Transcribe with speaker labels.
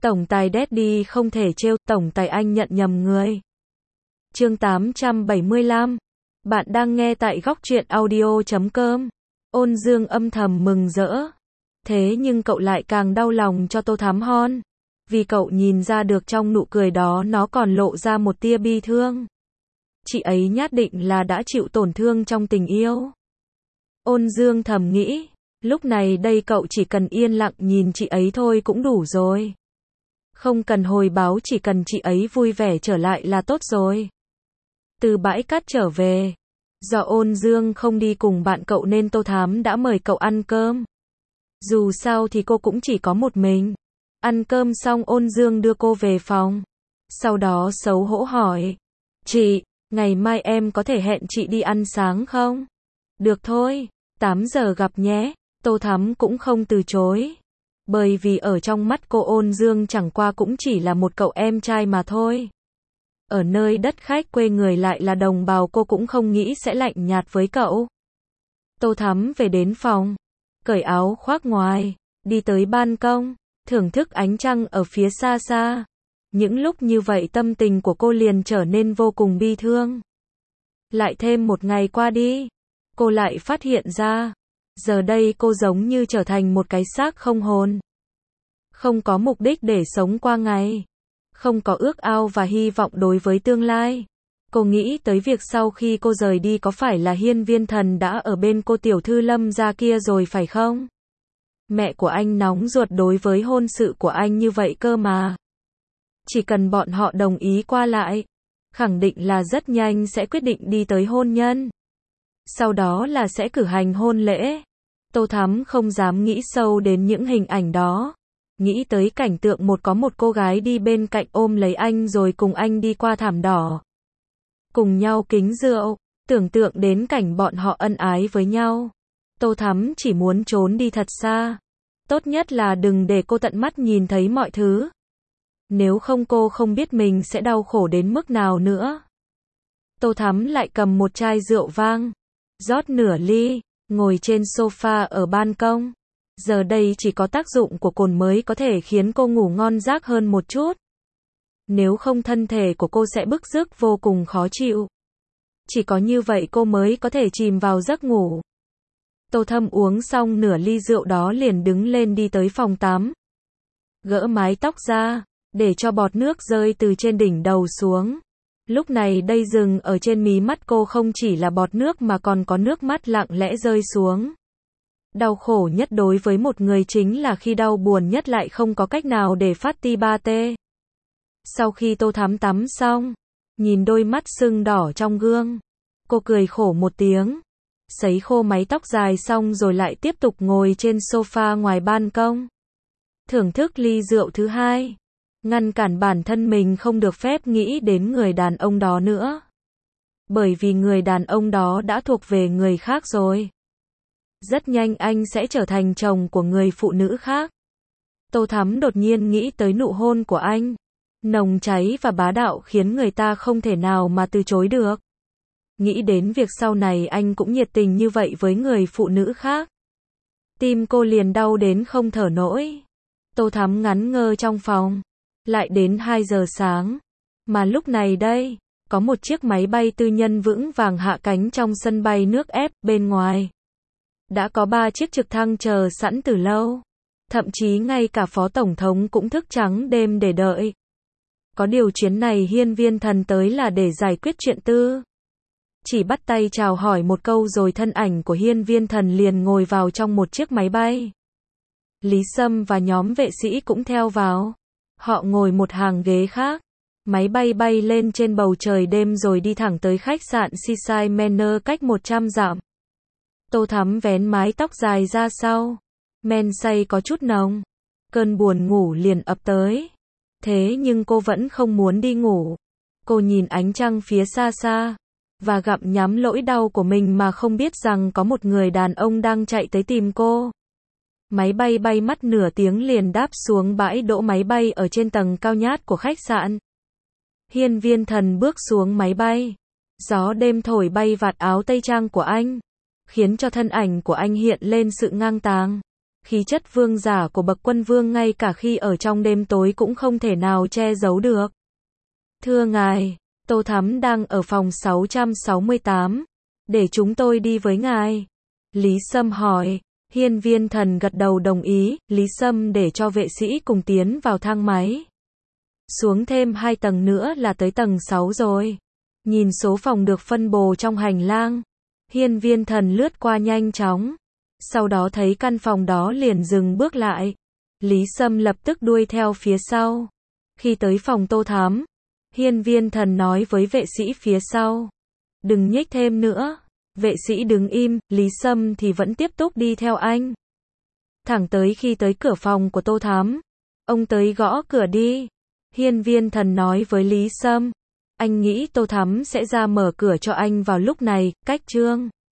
Speaker 1: Tổng tài Daddy không thể trêu, tổng tài anh nhận nhầm người. Chương 875. Bạn đang nghe tại góc truyện audio.com. Ôn Dương âm thầm mừng rỡ. Thế nhưng cậu lại càng đau lòng cho Tô Thám Hon. Vì cậu nhìn ra được trong nụ cười đó nó còn lộ ra một tia bi thương. Chị ấy nhất định là đã chịu tổn thương trong tình yêu. Ôn Dương thầm nghĩ, lúc này đây cậu chỉ cần yên lặng nhìn chị ấy thôi cũng đủ rồi. Không cần hồi báo, chỉ cần chị ấy vui vẻ trở lại là tốt rồi. Từ bãi cát trở về, do Ôn Dương không đi cùng bạn cậu nên Tô Thám đã mời cậu ăn cơm. Dù sao thì cô cũng chỉ có một mình. Ăn cơm xong Ôn Dương đưa cô về phòng. Sau đó xấu hổ hỏi, chị, ngày mai em có thể hẹn chị đi ăn sáng không? Được thôi, 8 giờ gặp nhé. Tô Thám cũng không từ chối. Bởi vì ở trong mắt cô Ôn Dương chẳng qua cũng chỉ là một cậu em trai mà thôi. Ở nơi đất khách quê người lại là đồng bào, cô cũng không nghĩ sẽ lạnh nhạt với cậu. Tô Thám về đến phòng, cởi áo khoác ngoài, đi tới ban công, thưởng thức ánh trăng ở phía xa xa. Những lúc như vậy tâm tình của cô liền trở nên vô cùng bi thương. Lại thêm một ngày qua đi, cô lại phát hiện ra, giờ đây cô giống như trở thành một cái xác không hồn. Không có mục đích để sống qua ngày. Không có ước ao và hy vọng đối với tương lai. Cô nghĩ tới việc sau khi cô rời đi có phải là Hiên Viên Thần đã ở bên cô tiểu thư Lâm gia kia rồi phải không? Mẹ của anh nóng ruột đối với hôn sự của anh như vậy cơ mà. Chỉ cần bọn họ đồng ý qua lại, khẳng định là rất nhanh sẽ quyết định đi tới hôn nhân. Sau đó là sẽ cử hành hôn lễ. Tô Thám không dám nghĩ sâu đến những hình ảnh đó. Nghĩ tới cảnh tượng có một cô gái đi bên cạnh ôm lấy anh rồi cùng anh đi qua thảm đỏ. Cùng nhau kính rượu, tưởng tượng đến cảnh bọn họ ân ái với nhau. Tô Thám chỉ muốn trốn đi thật xa. Tốt nhất là đừng để cô tận mắt nhìn thấy mọi thứ. Nếu không cô không biết mình sẽ đau khổ đến mức nào nữa. Tô Thám lại cầm một chai rượu vang, rót nửa ly, ngồi trên sofa ở ban công. Giờ đây chỉ có tác dụng của cồn mới có thể khiến cô ngủ ngon giấc hơn một chút. Nếu không thân thể của cô sẽ bứt rứt vô cùng khó chịu. Chỉ có như vậy cô mới có thể chìm vào giấc ngủ. Tô Thâm uống xong nửa ly rượu đó liền đứng lên đi tới phòng tắm. Gỡ mái tóc ra, để cho bọt nước rơi từ trên đỉnh đầu xuống. Lúc này đây dừng ở trên mí mắt cô không chỉ là bọt nước mà còn có nước mắt lặng lẽ rơi xuống. Đau khổ nhất đối với một người chính là khi đau buồn nhất lại không có cách nào để phát ti ba tê. Sau khi Tô Thám tắm xong, nhìn đôi mắt sưng đỏ trong gương, cô cười khổ một tiếng, sấy khô mái tóc dài xong rồi lại tiếp tục ngồi trên sofa ngoài ban công. Thưởng thức ly rượu thứ hai, ngăn cản bản thân mình không được phép nghĩ đến người đàn ông đó nữa. Bởi vì người đàn ông đó đã thuộc về người khác rồi. Rất nhanh anh sẽ trở thành chồng của người phụ nữ khác. Tô Thắm đột nhiên nghĩ tới nụ hôn của anh. Nồng cháy và bá đạo khiến người ta không thể nào mà từ chối được. Nghĩ đến việc sau này anh cũng nhiệt tình như vậy với người phụ nữ khác. Tim cô liền đau đến không thở nổi. Tô Thắm ngắn ngơ trong phòng. Lại đến 2 giờ sáng. Mà lúc này đây, có một chiếc máy bay tư nhân vững vàng hạ cánh trong sân bay nước ép bên ngoài. Đã có 3 chiếc trực thăng chờ sẵn từ lâu. Thậm chí ngay cả Phó Tổng thống cũng thức trắng đêm để đợi. Có điều chuyến này Hiên Viên Thần tới là để giải quyết chuyện tư. Chỉ bắt tay chào hỏi một câu rồi thân ảnh của Hiên Viên Thần liền ngồi vào trong một chiếc máy bay. Lý Sâm và nhóm vệ sĩ cũng theo vào. Họ ngồi một hàng ghế khác. Máy bay bay lên trên bầu trời đêm rồi đi thẳng tới khách sạn Seaside Manor cách 100 dặm. Tô Thắm vén mái tóc dài ra sau. Men say có chút nồng. Cơn buồn ngủ liền ập tới. Thế nhưng cô vẫn không muốn đi ngủ. Cô nhìn ánh trăng phía xa xa. Và gặm nhắm nỗi đau của mình mà không biết rằng có một người đàn ông đang chạy tới tìm cô. Máy bay bay mất nửa tiếng liền đáp xuống bãi đỗ máy bay ở trên tầng cao nhất của khách sạn. Hiên Viên Thần bước xuống máy bay. Gió đêm thổi bay vạt áo tây trang của anh, khiến cho thân ảnh của anh hiện lên sự ngang tàng. Khí chất vương giả của bậc quân vương ngay cả khi ở trong đêm tối cũng không thể nào che giấu được. Thưa ngài, Tô Thắm đang ở phòng 668. Để chúng tôi đi với ngài. Lý Sâm hỏi. Hiên Viên Thần gật đầu đồng ý, Lý Sâm để cho vệ sĩ cùng tiến vào thang máy. Xuống thêm 2 tầng nữa là tới tầng 6 rồi. Nhìn số phòng được phân bố trong hành lang. Hiên Viên Thần lướt qua nhanh chóng. Sau đó thấy căn phòng đó liền dừng bước lại. Lý Sâm lập tức đuôi theo phía sau. Khi tới phòng Tô Thắm, Hiên Viên Thần nói với vệ sĩ phía sau. Đừng nhích thêm nữa. Vệ sĩ đứng im, Lý Sâm thì vẫn tiếp tục đi theo anh. Thẳng tới khi tới cửa phòng của Tô Thắm. Ông tới gõ cửa đi. Hiên Viên Thần nói với Lý Sâm. Anh nghĩ Tô Thắm sẽ ra mở cửa cho anh vào lúc này, cách chương